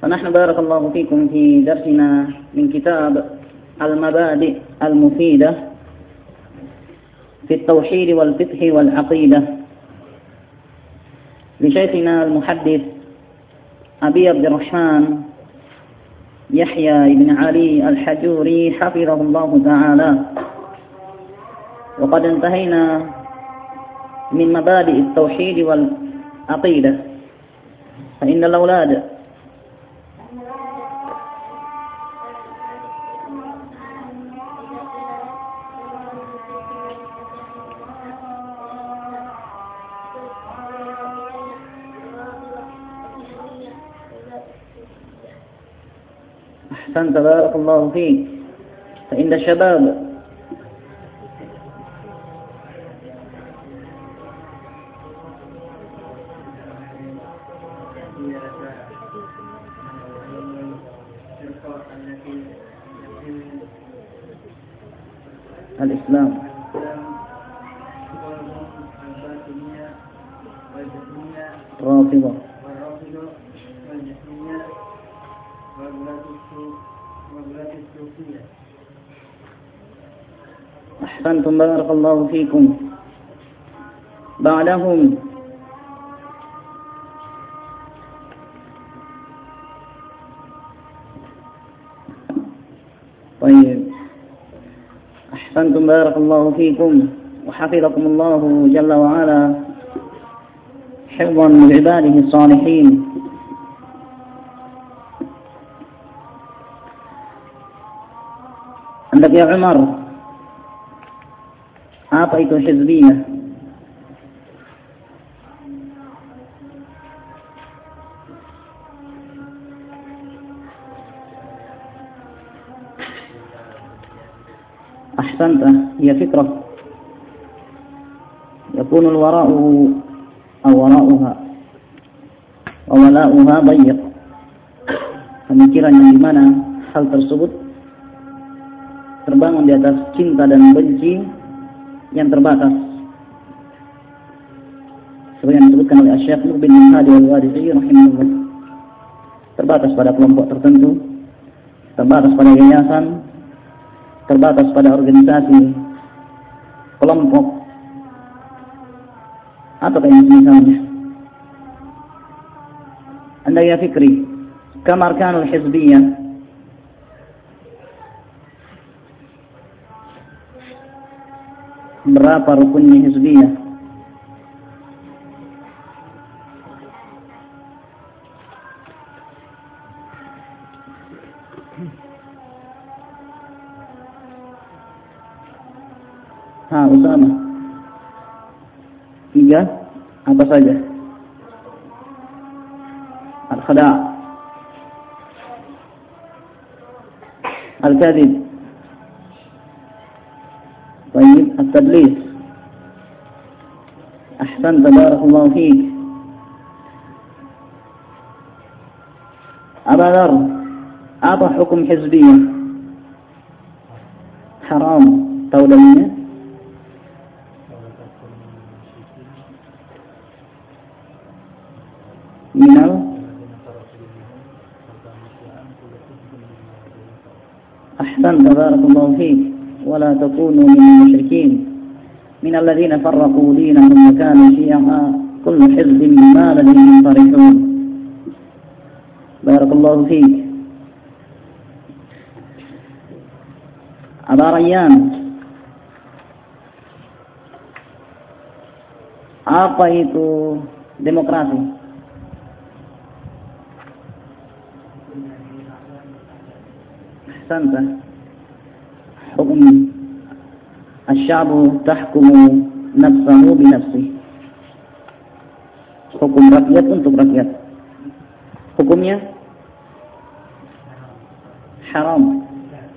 فنحن بارك الله فيكم في درسنا من كتاب المبادئ المفيدة في التوحيد والفقه والعقيدة لشيخنا المحدث أبي عبد الرحمن يحيى بن علي الحجوري حفظه الله تعالى. وقد انتهينا من مبادئ التوحيد والعقيدة. فإن الأولاد أحسنت بارك الله فيك. فإن الشباب الإسلام رافضة أحسنتم بارك الله فيكم. بعدهم طيب أحسنتم بارك الله فيكم وحفظكم الله جل وعلا حفظا لعباده الصالحين. عندك يا عمر apa itu hizbiyah? أحسنت. هي فكرة يكون الوراء أو وراءها وولاؤها ضيق. Pemikiran yang dimana hal tersebut terbangun di atas cinta dan benci yang terbatas, seperti yang disebutkan oleh Syekh Muqbil bin Hadi Al-Wadi'i rahimahullah. Terbatas pada kelompok tertentu, terbatas pada yayasan, terbatas pada organisasi, kelompok, atau yang semisalnya. Anda ya fikri, kam arkanul hizbiyah? Berapa rukunnya hizbiyah? Usama. 3. Apa saja? Al-khada', al-kadhib, طيب التدليس. أحسنت بارك الله فيك. أبا ذر apa hukum hizbiyah? Haram. Tahu dalilnya? Minal أحسنت بارك الله فيك. ولا تكونوا من المشركين من الذين فرقوا دينهم وكانوا شيعا كل حزب بما لديهم فرحون. بارك الله فيك. أبا ريان apa itu demokrasi? أحسنت. حكم الشعب تحكم نفسه بنفسه. Hukum rakyat untuk rakyat. Hukumnya haram.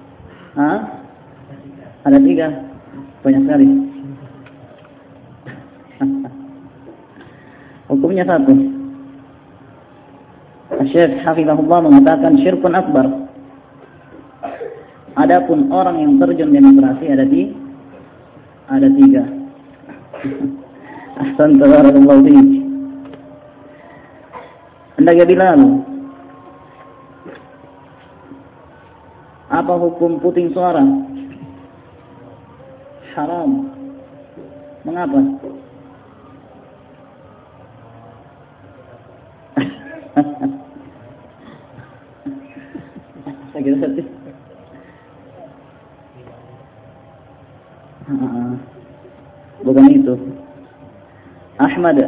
Ada 3. Banyak sekali. Hukumnya 1. Syekh Hafizahullah mengatakan syirkun akbar. Adapun orang yang terjun demokrasi ada 3. Ahsan tabarakallahu fiik. Anda ya Bilal, Apa hukum puting suara? Haram. Mengapa? Sakit hati. Bukan itu. Ahmad.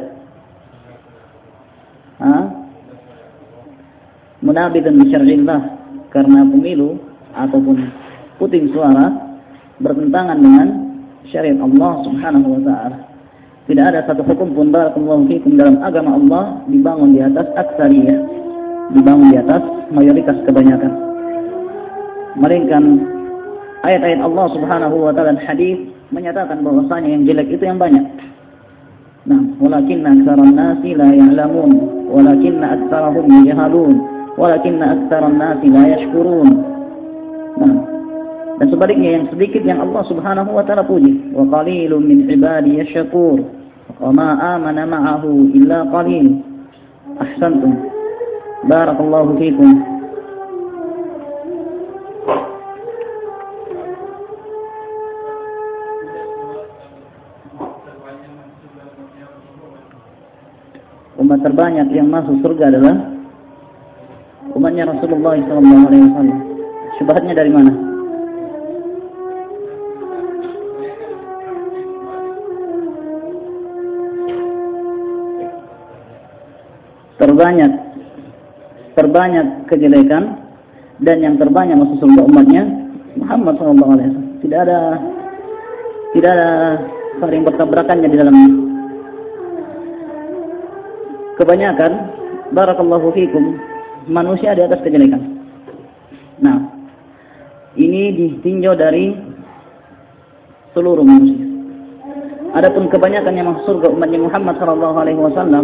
Munabidan bi syar'illah, karena pemilu ataupun puting suara bertentangan dengan syariat Allah Subhanahu wa taala. Tidak ada satu hukum pun barakallahu fikum dalam agama Allah dibangun di atas aktsariyah, dibangun di atas mayoritas kebanyakan. Melainkan ayat-ayat Allah Subhanahu wa taala dan hadis menyatakan bahwasanya yang jelek itu yang banyak. Nah, walakinna aktsaran nasi la ya'lamun, walakinna aktsarahum yajhalun, walakinna aktsaran nasi la yashkurun. Nah, dan sebaliknya yang sedikit yang Allah Subhanahu wa taala puji. Wa qalilun min ibadi yashkur, wa ma amana ma'ahu illa qalil. Ahsantum. Barakallahu fikum. Umat terbanyak yang masuk surga adalah umatnya Rasulullah SAW. Syubhatnya dari mana? Terbanyak kejelekan dan yang terbanyak masuk surga umatnya Muhammad SAW. Tidak ada saling bertabrakannya di dalamnya. Kebanyakan barakallahu fikum manusia di atas kejelekan. Nah, ini ditinjau dari seluruh manusia. Adapun kebanyakan yang masuk surga umatnya Muhammad sallallahu alaihi wasallam,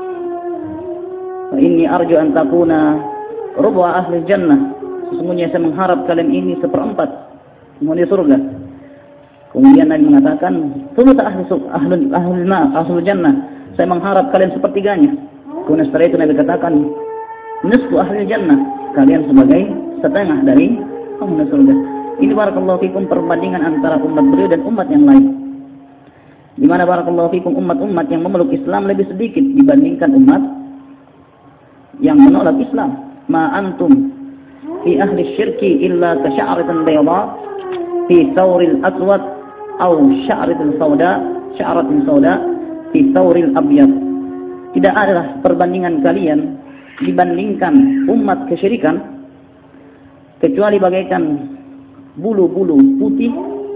inni arju an takuna ruba ahli jannah. Sesungguhnya saya mengharap kalian ini seperempat penghuni surga. Kemudian Nabi mengatakan, "Thuluth ahli jannah." Saya mengharap kalian sepertiganya. Kemudian setelah itu Nabi katakan, nisfu ahli jannah, kalian sebagai setengah dari penghuni surga. Ini barakallahu fikum perbandingan antara umat beliau dan umat yang lain. Di mana barakallahu fikum umat-umat yang memeluk Islam lebih sedikit dibandingkan umat yang menolak Islam. Ma antum fi ahli syirki illa ka sya'ratin bayda fi thawril aswad aw sya'ratin sauda fi thawril abyad. Tidak adalah perbandingan kalian dibandingkan umat kesyirikan kecuali bagaikan bulu-bulu putih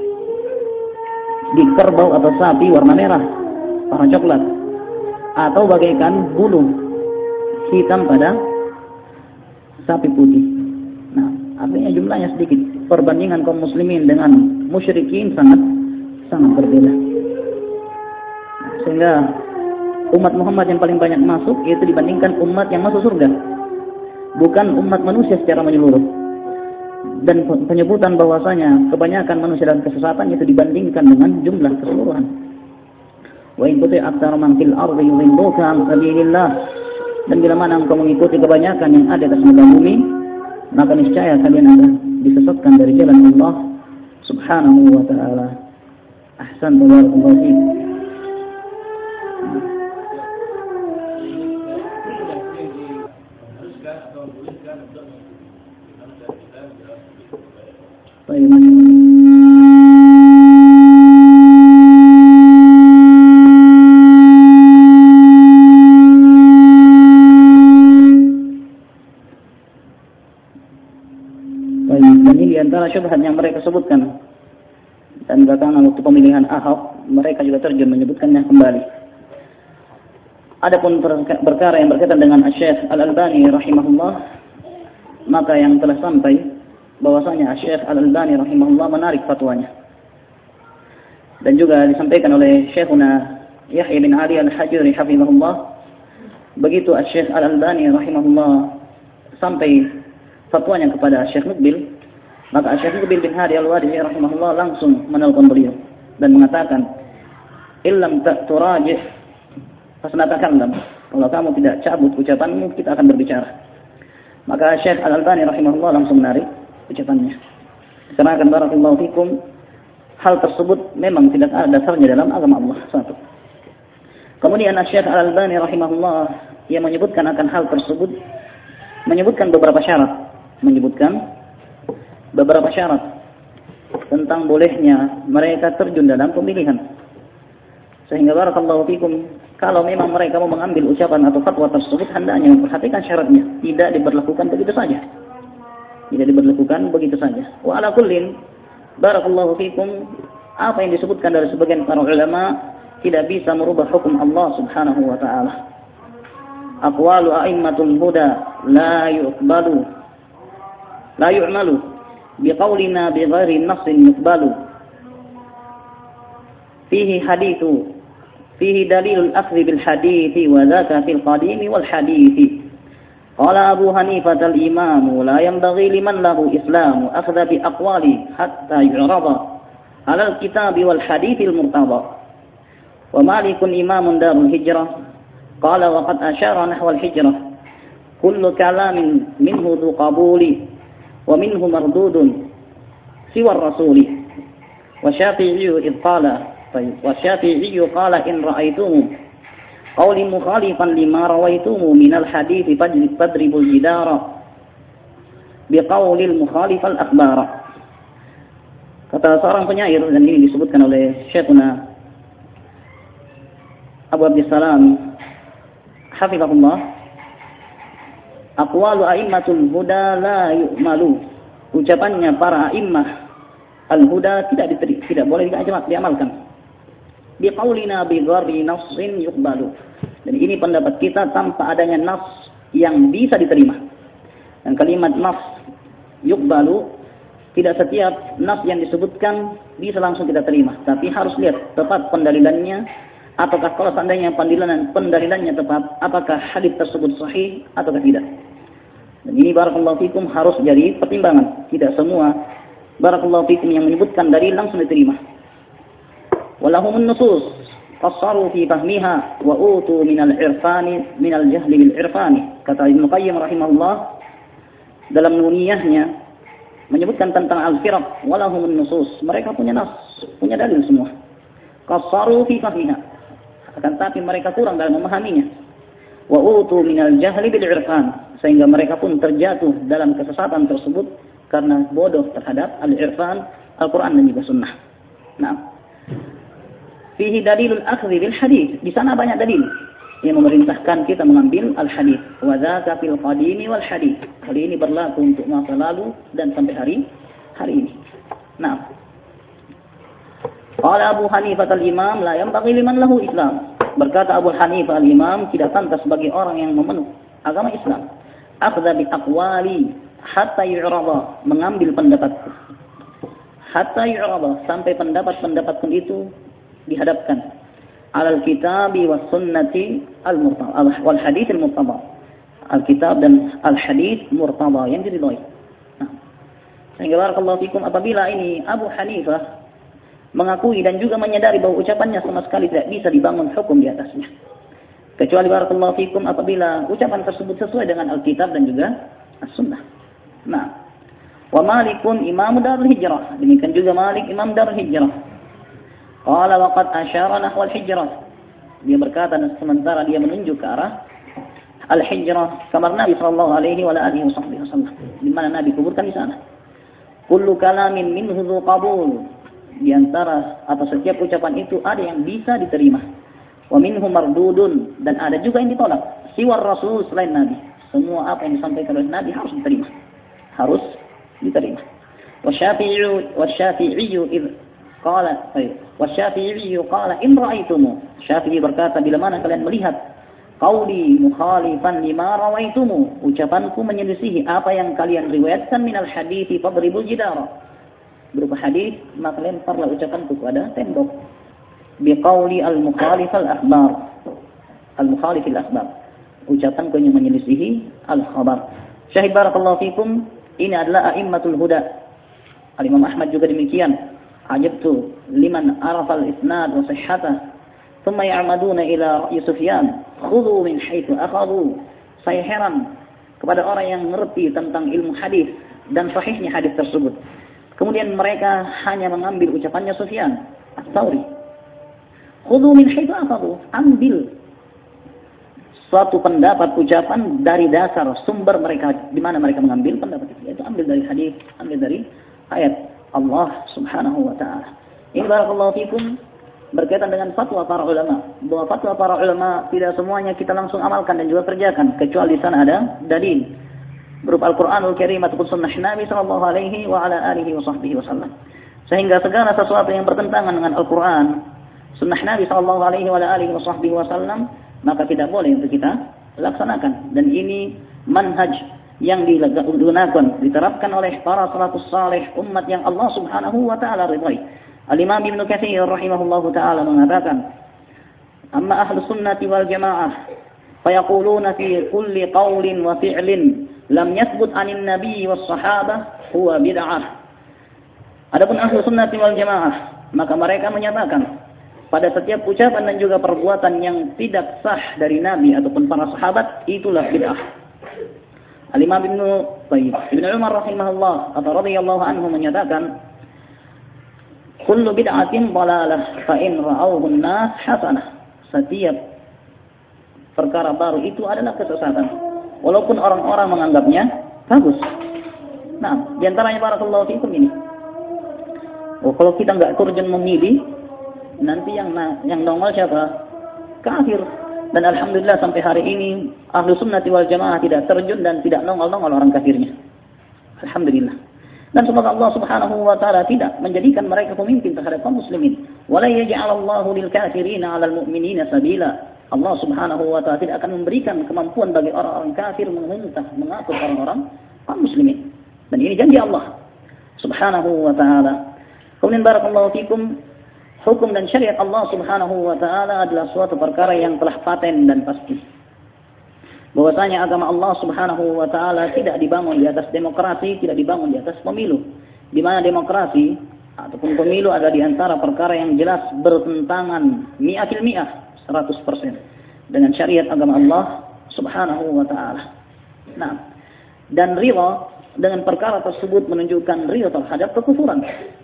di kerbau atau sapi warna merah warna coklat, atau bagaikan bulu hitam pada sapi putih. Nah, artinya jumlahnya sedikit. Perbandingan kaum muslimin dengan musyrikin sangat berbeda. Sehingga umat Muhammad yang paling banyak masuk yaitu dibandingkan umat yang masuk surga, bukan umat manusia secara menyeluruh. Dan penyebutan bahwasanya kebanyakan manusia dalam kesesatan itu dibandingkan dengan jumlah keseluruhan. Wa in tuti aktsara man fil ardi yudilluka an sabilillah. Dan bila mana engkau mengikuti kebanyakan yang ada di atas muka bumi, maka niscaya kalian akan disesatkan dari jalan Allah Subhanahu wa taala. Ahsan, barakallahu fiik. Baik, dan ini antara syubhat yang mereka sebutkan. Dan belakangan waktu pemilihan Ahok, mereka juga terjun menyebutkannya kembali. Adapun perkara yang berkaitan dengan Syekh Al-Albani rahimahullah, maka yang telah sampai bahwasanya Syekh Al-Albani rahimahullah menarik fatwanya. Dan juga disampaikan oleh Syekhuna Yahya bin Ali Al-Hajuri hafizahullah, begitu Syekh Al-Albani rahimahullah sampai fatwanya kepada Syekh Muqbil, maka Syekh Muqbil bin Hadi Al-Wadi'i rahimahullah langsung menelpon beliau dan mengatakan, illam turajih fasnatakallam, kalau kamu tidak cabut ucapanmu, kita akan berbicara. Maka Syekh Al-Albani rahimahullah langsung menarik ucapannya. Karena barakallahu fikum, hal tersebut memang tidak ada dasarnya dalam agama Allah. Satu. Kemudian Syekh Al-Albani rahimahullah yang menyebutkan akan hal tersebut, menyebutkan beberapa syarat tentang bolehnya mereka terjun dalam pemilihan. Sehingga barakallahu fikum, kalau memang mereka mau mengambil ucapan atau fatwa tersebut, hendaknya memperhatikan syaratnya, tidak diberlakukan begitu saja. Wa ala kullin, barakallahu fikum, apa yang disebutkan dari sebagian para ulama tidak bisa merubah hukum Allah Subhanahu wa taala. Aqwalu a'immatul huda la yu'malu biqaulina bighairi nassin yuqbalu. Fihi dalilul akhdhi bil hadithi wa dhaka fil qadimi wal hadithi. Qala Abu Hanifah al-Imam la yanbaghi liman lahu islamu akhdha bi aqwali hatta yu'rada 'ala al-kitabi wal hadithi al-murtada. Wa Malikun imamun darul hijrah qala wa qad ashara nahwa al-hijrah kullu kalamin minhu dhu qabuli wa minhu mardudun siwa ar-rasuli. Wa Syafi'i qala in ra'aytumu qawli mukhalifan lima rawaitumu minal hadithi fadribul jidara biqawlil mukhalifal akhbara. Kata seorang penyair, dan ini disebutkan oleh Syekhuna Abu Abdissalam hafizahullah, aqwalu a'immatul huda la yu'malu, ucapannya para a'immah al-huda tidak boleh diamalkan. Biqaulina bighairi nassin yuqbalu, dan ini pendapat kita tanpa adanya nas yang bisa diterima. Dan kalimat nas yuqbalu, tidak setiap nas yang disebutkan bisa langsung kita terima, tapi harus lihat tepat pendalilannya. Apakah kalau seandainya pendalilannya tepat, apakah hadis tersebut sahih atau tidak. Dan ini barakallahu fikum harus jadi pertimbangan. Tidak semua barakallahu fikum yang menyebutkan dalil langsung diterima. Walahumun nusus qassaru fi fahmiha wa utu minal irfani minal jahli bil irfani. Kata Ibnu Qayyim rahimahullah dalam nuniyahnya menyebutkan tentang al-firaq, walahumun nusus, mereka punya nas, punya dalil semua. Qassaru fi fahmiha, akan tapi mereka kurang dalam memahaminya. Wa utu minal jahli bil irfan, sehingga mereka pun terjatuh dalam kesesatan tersebut karena bodoh terhadap al-irfan, Al-Qur'an dan juga sunnah. Nah, fihi dalilul akhdhi bil hadith, di sana banyak dalil yang memerintahkan kita mengambil al-hadith. Wa dzaka fil qadimi wal hadith, hal ini berlaku untuk masa lalu dan sampai hari ini. Nah, qala Abu Hanifah al-Imam la yanbaghi liman lahu Islam. Berkata Abu Hanifah al-Imam, tidak pantas bagi orang yang memeluk agama Islam. Akhdha bi aqwali hatta yu'rada, mengambil pendapatku. Hatta yu'rada, sampai pendapat-pendapat pun itu dihadapkan. Alal kitabi was sunnati al-murtada wal hadits al-murtada. Al-kitab dan al-hadits murtada yang diridhai. Nah, sehingga barakallahu fikum, apabila ini Abu Hanifah mengakui dan juga menyadari bahwa ucapannya sama sekali tidak bisa dibangun hukum di atasnya, kecuali barakallahu fikum apabila ucapan tersebut sesuai dengan Alkitab dan juga As-Sunnah. Nah, wa Malikun imam darul hijrah, demikian juga Malik imam darul hijrah. Qala wa qad asyara nahwa al-hijrah, dia berkata sementara dia menunjuk ke arah al-hijrah, kamar Nabi sallallahu alaihi wa alihi wasallam, di mana Nabi kuburkan di sana. Kullu kalamin minhu dzu qabul, di antara atau setiap ucapan itu ada yang bisa diterima. Wa minhu mardudun, dan ada juga yang ditolak. Siwar Rasul, selain Nabi, semua apa yang disampaikan oleh Nabi harus diterima. Wa Syafi'i qala in ra'aitumu, Syafi'i berkata, bila mana kalian melihat qauli mukhalifan lima rawaitumu, ucapanku menyelisihi apa yang kalian riwayatkan minal hadithi fadribul jidara, berupa hadis, maka lemparlah ucapanku kepada tembok. Biqauli al-mukhalif al-akhbar, al-mukhalif al-akhbar, ucapanku yang menyelisihi al-khabar. Syahid barakallahu fikum, ini adalah a'immatul huda. Al-Imam Ahmad juga demikian. Ajabtu liman arafa al-isnad wa sihhatah thumma ya'maduna ila ra'yi Sufyan khudhu min haitsu akhadhu. Saya heran kepada orang yang mengerti tentang ilmu hadis dan sahihnya hadis tersebut, Kemudian mereka hanya mengambil ucapannya Sufyan Ats-Tsauri. Khudhu min haitsu akhadhu, ambil suatu pendapat ucapan dari dasar sumber mereka, di mana mereka mengambil pendapat itu, yaitu ambil dari hadis, ambil dari ayat Allah Subhanahu wa taala. Ini barakallahu fikum berkaitan dengan fatwa para ulama. Bahwa fatwa para ulama tidak semuanya kita langsung amalkan dan juga kerjakan, kecuali di sana ada dalil berupa Al-Qur'anul Karim ataupun sunnah Nabi sallallahu alaihi wa ala alihi wa sahbihi wasallam. Sehingga segala sesuatu yang bertentangan dengan Al-Qur'an, sunnah Nabi sallallahu alaihi wa ala alihi wa sahbihi wasallam, maka tidak boleh untuk kita laksanakan. Dan ini manhaj yang digunakan, diterapkan oleh para salafus salih, umat yang Allah Subhanahu wa taala ridhai. Al-Imam Ibnu Katsir rahimahullahu taala mengatakan, "Amma ahlus sunnati wal jamaah fayaquluna fi kulli qawlin wa fi'lin lam yathbut 'anil nabiy was sahabah huwa bid'ah." Adapun ahlus sunnati wal jamaah, maka mereka menyatakan pada setiap ucapan dan juga perbuatan yang tidak sah dari Nabi ataupun para sahabat, itulah bid'ah. Al-Imam Ibnu Umar rahimahullah atau radhiyallahu anhu menyatakan, kullu bid'atin dhalalah fa in ra'awhu an-nas hasanah. Setiap perkara baru itu adalah kesesatan, walaupun orang-orang menganggapnya bagus. Nah, di antaranya barakallahu fikum ini. Kalau kita enggak urgen memilih, nanti yang nongol siapa? Kafir. Dan alhamdulillah sampai hari ini ahlu sunnati wal jamaah tidak terjun dan tidak nongol-nongol orang kafirnya. Alhamdulillah. Dan semoga Allah Subhanahu wa taala tidak menjadikan mereka pemimpin terhadap kaum muslimin. Wala yaj'alallahu lil kafirina 'alal mu'minina sabila. Allah Subhanahu wa taala tidak akan memberikan kemampuan bagi orang-orang kafir menghunta, mengatur orang-orang kaum muslimin. Dan ini janji Allah Subhanahu wa taala. Kemudian barakallahu fikum, hukum dan syariat Allah Subhanahu wa taala adalah suatu perkara yang telah paten dan pasti. Bahwasanya agama Allah Subhanahu wa taala tidak dibangun di atas demokrasi, tidak dibangun di atas pemilu. Di mana demokrasi ataupun pemilu ada di antara perkara yang jelas bertentangan mi'atil mi'ah, 100% dengan syariat agama Allah Subhanahu wa taala. Nah, dan ridha dengan perkara tersebut menunjukkan ridha terhadap kekufuran.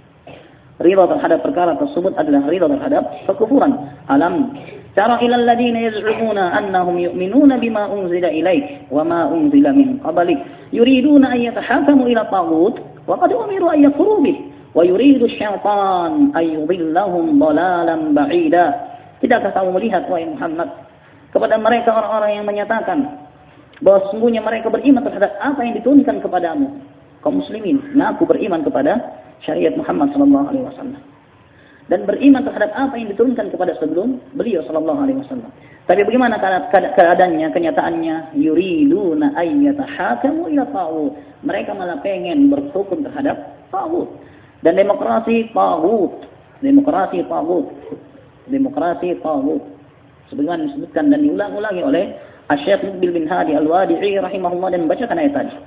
Ridha terhadap perkara tersebut adalah ridha terhadap kekufuran. Alam tara ila alladziina yaz'umuna annahum yu'minuna bima unzila ilaik wa ma unzila min qablik yuriduna an yatahakamu ila taghut wa qad umiru an yakfuru bih wa yuridu asy-syaitan an yudhillahum dhalalan ba'ida. Tidakkah kamu melihat wahai Muhammad kepada mereka orang-orang yang menyatakan bahwa sesungguhnya mereka beriman terhadap apa yang diturunkan kepadamu kaum muslimin, mengaku beriman kepada syariat Muhammad sallallahu alaihi wasallam dan beriman terhadap apa yang diturunkan kepada sebelum beliau sallallahu alaihi wasallam. Tapi bagaimana keadaannya, kenyataannya? Yuriduna ay yatahakamu ila taghut. Mereka malah pengen berhukum terhadap taghut. Dan demokrasi taghut. Demokrasi taghut. Demokrasi taghut. Sebagaimana disebutkan dan diulang-ulangi oleh Asy-Syaikh Muqbil bin Hadi Al-Wadi'i rahimahullah dan membacakan ayat tadi.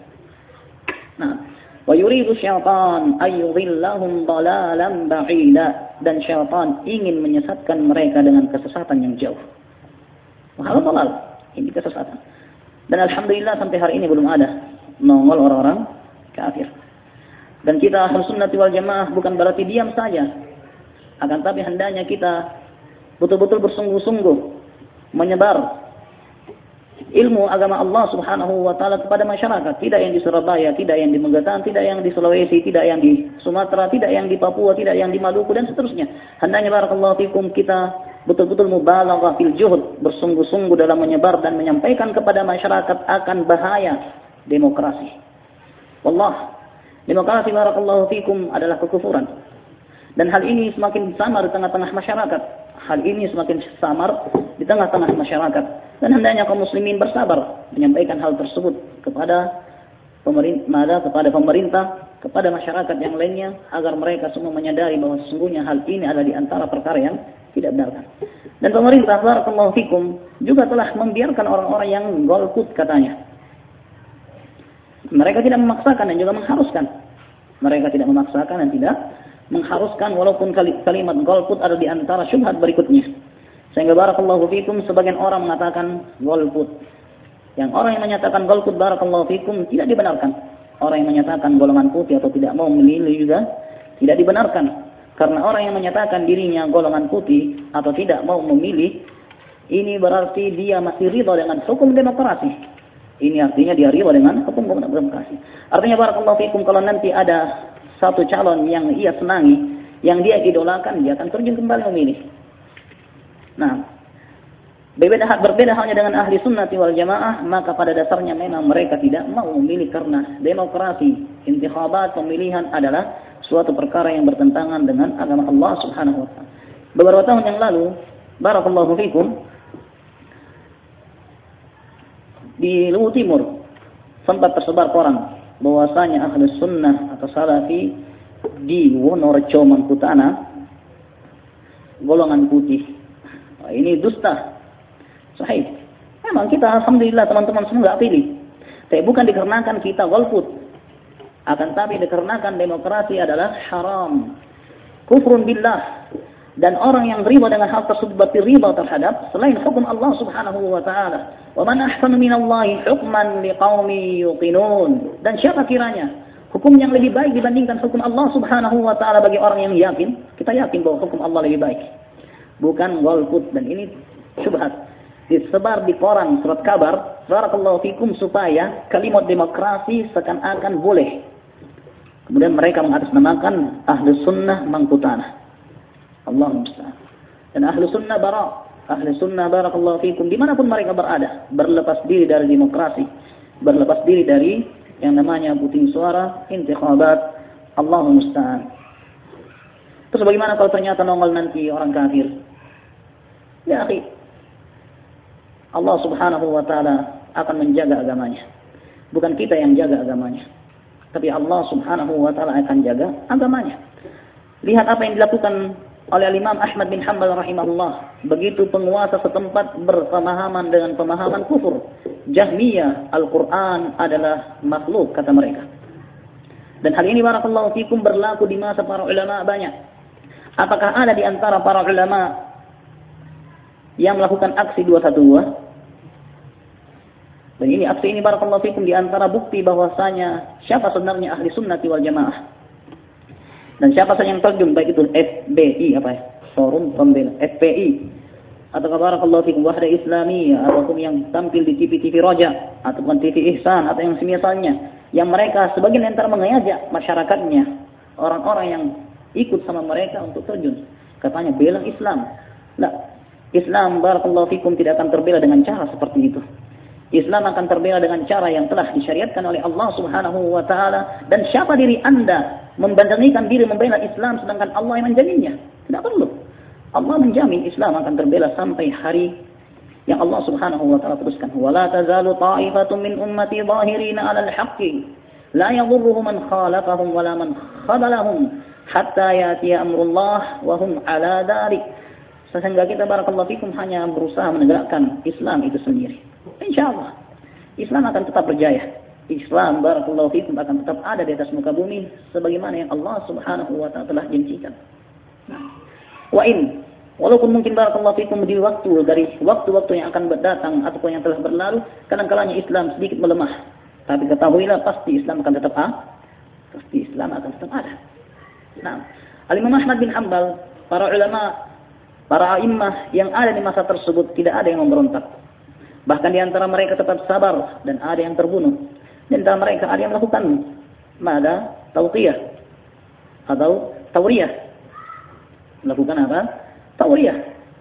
Nah, wa yuridu syaitan ayyudhillahum dhalalan ba'ida, dan syaitan ingin menyesatkan mereka dengan kesesatan yang jauh. Wahal dhalal, ini kesesatan. Dan alhamdulillah sampai hari ini belum ada nongol orang-orang kafir. Dan kita Ahlus Sunnati wal Jamaah bukan berarti diam saja, akan tapi hendaknya kita betul-betul bersungguh-sungguh menyebar ilmu agama Allah Subhanahu wa taala kepada masyarakat, tidak yang di Surabaya, tidak yang di Magetan, tidak yang di Sulawesi, tidak yang di Sumatera, tidak yang di Papua, tidak yang di Maluku dan seterusnya. Hendaknya barakallahu fikum kita betul-betul mubalaghah fil juhud, bersungguh-sungguh dalam menyebar dan menyampaikan kepada masyarakat akan bahaya demokrasi. Wallah, demokrasi barakallahu fikum adalah kekufuran. Dan hal ini semakin samar di tengah-tengah masyarakat. Hal ini semakin samar di tengah-tengah masyarakat. Dan hendaknya kaum muslimin bersabar menyampaikan hal tersebut kepada pemerintah, kepada masyarakat yang lainnya, agar mereka semua menyadari bahwa sesungguhnya hal ini adalah di antara perkara yang tidak benar. Dan pemerintah barakallahu fikum juga telah membiarkan orang-orang yang golput katanya. Mereka tidak memaksakan dan juga mengharuskan. Mereka tidak memaksakan dan tidak mengharuskan, walaupun kalimat golput ada di antara syubhat berikutnya. Sehingga barakallahu fikum sebagian orang mengatakan golput. Yang orang yang menyatakan golput barakallahu fikum tidak dibenarkan. Orang yang menyatakan golongan putih atau tidak mau memilih juga tidak dibenarkan. Karena orang yang menyatakan dirinya golongan putih atau tidak mau memilih, ini berarti dia masih ridha dengan hukum demokrasi. Ini artinya dia ridha dengan hukum demokrasi. Artinya barakallahu fikum, kalau nanti ada satu calon yang ia senangi, yang dia idolakan, dia akan terjun kembali memilih. Nah, berbeda halnya dengan ahli sunnati wal jamaah, maka pada dasarnya memang mereka tidak mau memilih karena demokrasi, intikhabat, pemilihan adalah suatu perkara yang bertentangan dengan agama Allah Subhanahu wa taala. Beberapa tahun yang lalu, barakallahu fikum, di Luwu Timur sempat tersebar koran bahwasanya ahli sunnah atau salafi di Wonorejo Mangkutana golongan putih. Nah, ini dusta. Sahih. Memang kita alhamdulillah teman-teman semua enggak pilih. Tapi bukan dikarenakan kita golput. Akan tapi dikarenakan demokrasi adalah haram. Kufrun billah. Dan orang yang riba dengan hal tersebut berarti riba terhadap selain hukum Allah Subhanahu wa taala. Wa man ahsanu minallahi hukman liqaumin yuqinun. Dan siapa kiranya hukum yang lebih baik dibandingkan hukum Allah Subhanahu wa taala bagi orang yang yakin? Kita yakin bahwa hukum Allah lebih baik. Bukan golput, dan ini syubhat. Disebar di koran surat kabar, barakallahu fikum, supaya kalimat demokrasi seakan-akan boleh. Kemudian mereka mengatasnamakan ahli sunnah Mangkutana. Allahumma musta'an. Dan ahli sunnah ahli sunnah barakallahu fikum, dimanapun mereka berada, berlepas diri dari demokrasi, berlepas diri dari yang namanya puting suara, intikhabat. Allahumma musta'an. Terus bagaimana kalau ternyata nongol nanti orang kafir? Ya akhi, Allah Subhanahu wa taala akan menjaga agamanya. Bukan kita yang jaga agamanya, tapi Allah Subhanahu wa taala akan jaga agamanya. Lihat apa yang dilakukan oleh Imam Ahmad bin Hanbal rahimahullah. Begitu penguasa setempat berpemahaman dengan pemahaman kufur. Jahmiyah, Al-Quran adalah makhluk, kata mereka. Dan hal ini barakallahu fikum berlaku di masa para ulama banyak. Apakah ada di antara para ulama yang melakukan aksi 212? Dan ini aksi ini barakallahu fikum di antara bukti bahwasanya siapa sebenarnya ahli sunnati wal jamaah. Dan siapa saja yang terjun, baik itu FBI, Forum Pembela, FPI, atau barakallahu fikum Wahda Islamiyah, ataupun yang tampil di TV Roja, ataupun TV Ihsan, atau yang semisalnya, yang mereka sebagian antara mengajak masyarakatnya, orang-orang yang ikut sama mereka untuk terjun. Katanya bela Islam. Nah, Islam barakallahu fikum tidak akan terbela dengan cara seperti itu. Islam akan terbela dengan cara yang telah disyariatkan oleh Allah Subhanahu wa taala. Dan siapa diri Anda membandingkan diri membela Islam sedangkan Allah yang menjaminnya? Tidak perlu. Allah menjamin Islam akan terbela sampai hari yang Allah Subhanahu wa taala putuskan. Wala tazalu ta'ifatun min ummati zahirina 'alal haqqi la yadhurruhum man khalafahum wala man khadalahum hatta yatiya amrullah wa hum 'ala dzalik. Sehingga kita barakallahu fikum hanya berusaha menegakkan Islam itu sendiri. InsyaAllah Islam akan tetap berjaya. Islam barakallahu fikum akan tetap ada di atas muka bumi sebagaimana yang Allah Subhanahu wa taala telah janjikan. Walaupun mungkin barakallahu fikum dari waktu-waktu yang akan datang ataupun yang telah berlalu, kadang-kadang Islam sedikit melemah. Tapi ketahuilah pasti Islam akan tetap ada. Nah, Al-Imam Ahmad bin Hanbal, para ulama, para a'immah yang ada di masa tersebut tidak ada yang memberontak. Bahkan di antara mereka tetap sabar dan ada yang terbunuh. Di antara mereka ada yang melakukan tawqiyah atau tawriyah. Melakukan apa? Tawriyah.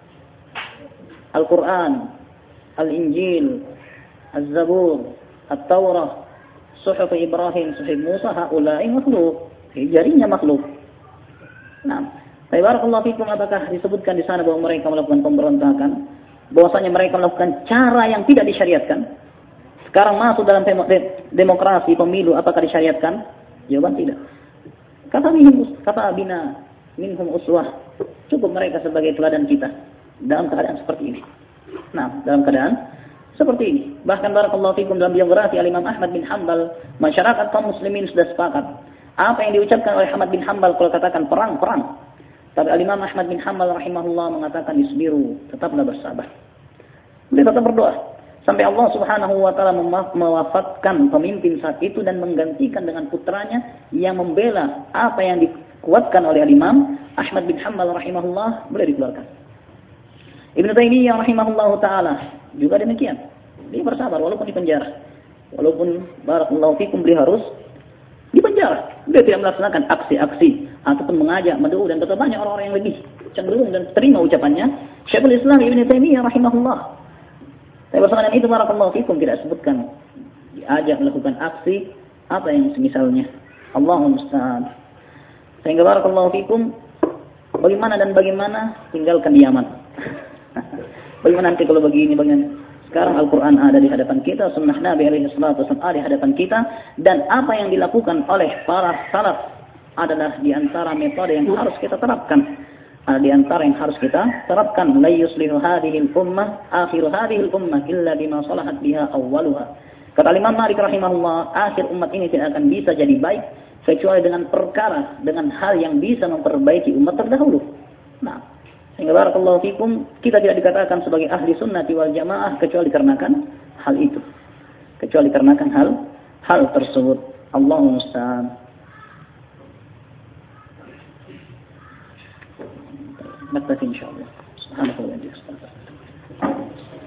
Al-Quran, Al-Injil, Al-Zabur, Al-Tawrah, Suhuf Ibrahim, Suhuf Musa, haulai makhluk. Jarinya makhluk. Nah, barakallahu fikum, apakah disebutkan di sana bahwa mereka melakukan pemberontakan? Bahwasanya mereka melakukan cara yang tidak disyariatkan? Sekarang masuk dalam demokrasi pemilu, apakah disyariatkan? Jawaban tidak. Kata bina minhum uswah. Cukup mereka sebagai teladan kita dalam keadaan seperti ini. Nah, dalam keadaan seperti ini. Bahkan barakallahu fikum dalam biografi Al-Imam Ahmad bin Hanbal, masyarakat kaum muslimin sudah sepakat. Apa yang diucapkan oleh Ahmad bin Hanbal kalau katakan perang. Tapi Al-Imam Ahmad bin Hanbal rahimahullah mengatakan isbiru, tetaplah bersabar. Beliau tetap berdoa sampai Allah Subhanahu wa taala mewafatkan pemimpin saat itu dan menggantikan dengan putranya yang membela apa yang dikuatkan oleh Imam Ahmad bin Hanbal rahimahullah, boleh dikeluarkan. Ibnu Taimiyah rahimahullahu taala juga demikian. Dia bersabar walaupun di penjara. Walaupun barakallahu fikum beliau harus di penjara. Dia tidak melaksanakan aksi-aksi ataupun mengajak, mendukung, dan betapa banyak orang-orang yang lebih cenderung dan terima ucapannya. Syekhul Islam Ibnu Taimiyah rahimahullah. Tapi bersama dengan itu barakallahu fikum tidak sebutkan diajak melakukan aksi apa yang semisalnya. Allahumma musta'an. Sehingga barakallahu fikum, bagaimana tinggalkan Yaman. Bagaimana nanti kalau begini, bagaimana? Sekarang Al-Quran ada di hadapan kita, sunnah Nabi alaihi salatu wasallam ada di hadapan kita, dan apa yang dilakukan oleh para salaf adalah di antara metode yang harus kita terapkan. Ada di antara yang harus kita terapkan. La yuslihu hadhil ummah, akhiru hadhil ummah illa bima salahat biha awwaluha. Kata Imam Malik rahimahullah, akhir umat ini tidak akan bisa jadi baik kecuali dengan perkara, dengan hal yang bisa memperbaiki umat terdahulu. Nah, sehingga barakallahu fikum, kita tidak dikatakan sebagai ahli sunnati wal jamaah kecuali dikarenakan hal itu. Kecuali dikarenakan hal tersebut. Allahumma musta'an. Naktafi insyaallah. Subhanallahi wa bihamdihi.